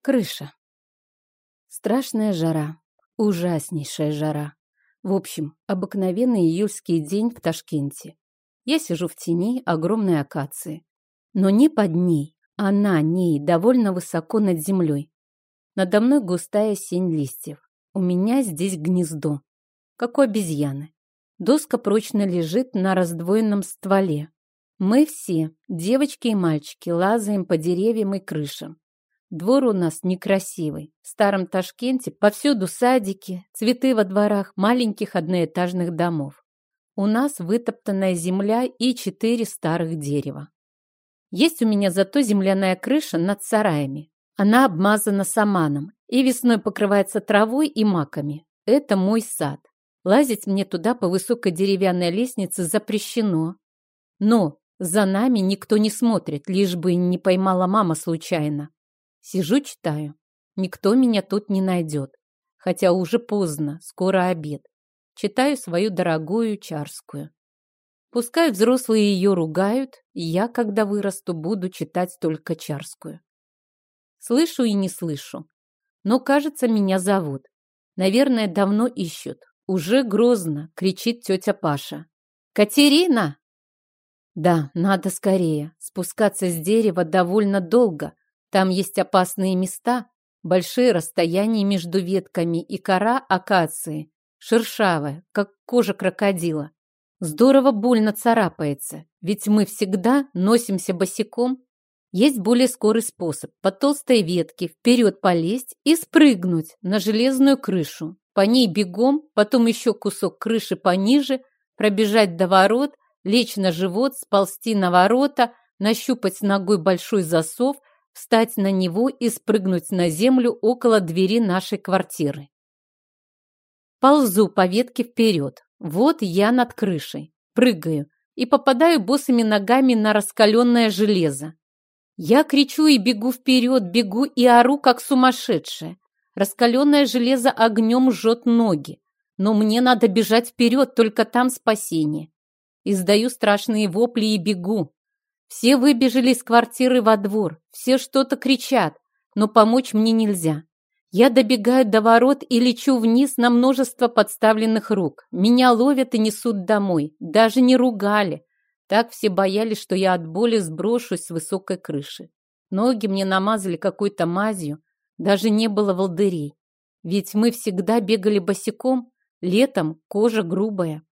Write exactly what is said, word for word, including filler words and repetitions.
Крыша. Страшная жара. Ужаснейшая жара. В общем, обыкновенный июльский день в Ташкенте. Я сижу в тени огромной акации. Но не под ней, а на ней, довольно высоко над землей. Надо мной густая сень листьев. У меня здесь гнездо, как у обезьяны. Доска прочно лежит на раздвоенном стволе. Мы все, девочки и мальчики, лазаем по деревьям и крышам. Двор у нас некрасивый. В старом Ташкенте повсюду садики, цветы во дворах маленьких одноэтажных домов. У нас вытоптанная земля и четыре старых дерева. Есть у меня зато земляная крыша над сараями. Она обмазана саманом и весной покрывается травой и маками. Это мой сад. Лазить мне туда по высокой деревянной лестнице запрещено. Но за нами никто не смотрит, лишь бы не поймала мама случайно. Сижу, читаю. Никто меня тут не найдет. Хотя уже поздно, скоро обед. Читаю свою дорогую Чарскую. Пускай взрослые ее ругают, и я, когда вырасту, буду читать только Чарскую. Слышу и не слышу. Но, кажется, меня зовут. Наверное, давно ищут. Уже грозно, кричит тетя Паша. «Катерина!» Да, надо скорее. Спускаться с дерева довольно долго. Там есть опасные места, большие расстояния между ветками и кора акации, шершавая, как кожа крокодила. Здорово больно царапается, ведь мы всегда носимся босиком. Есть более скорый способ по толстой ветке вперед полезть и спрыгнуть на железную крышу. По ней бегом, потом еще кусок крыши пониже, пробежать до ворот, лечь на живот, сползти на ворота, нащупать ногой большой засов, встать на него и спрыгнуть на землю около двери нашей квартиры. Ползу по ветке вперед. Вот я над крышей. Прыгаю и попадаю босыми ногами на раскаленное железо. Я кричу и бегу вперед, бегу и ору, как сумасшедшая. Раскаленное железо огнем жжет ноги. Но мне надо бежать вперед, только там спасение. Издаю страшные вопли и бегу. Все выбежали из квартиры во двор, все что-то кричат, но помочь мне нельзя. Я добегаю до ворот и лечу вниз на множество подставленных рук. Меня ловят и несут домой, даже не ругали. Так все боялись, что я от боли сброшусь с высокой крыши. Ноги мне намазали какой-то мазью, даже не было волдырей. Ведь мы всегда бегали босиком, летом кожа грубая.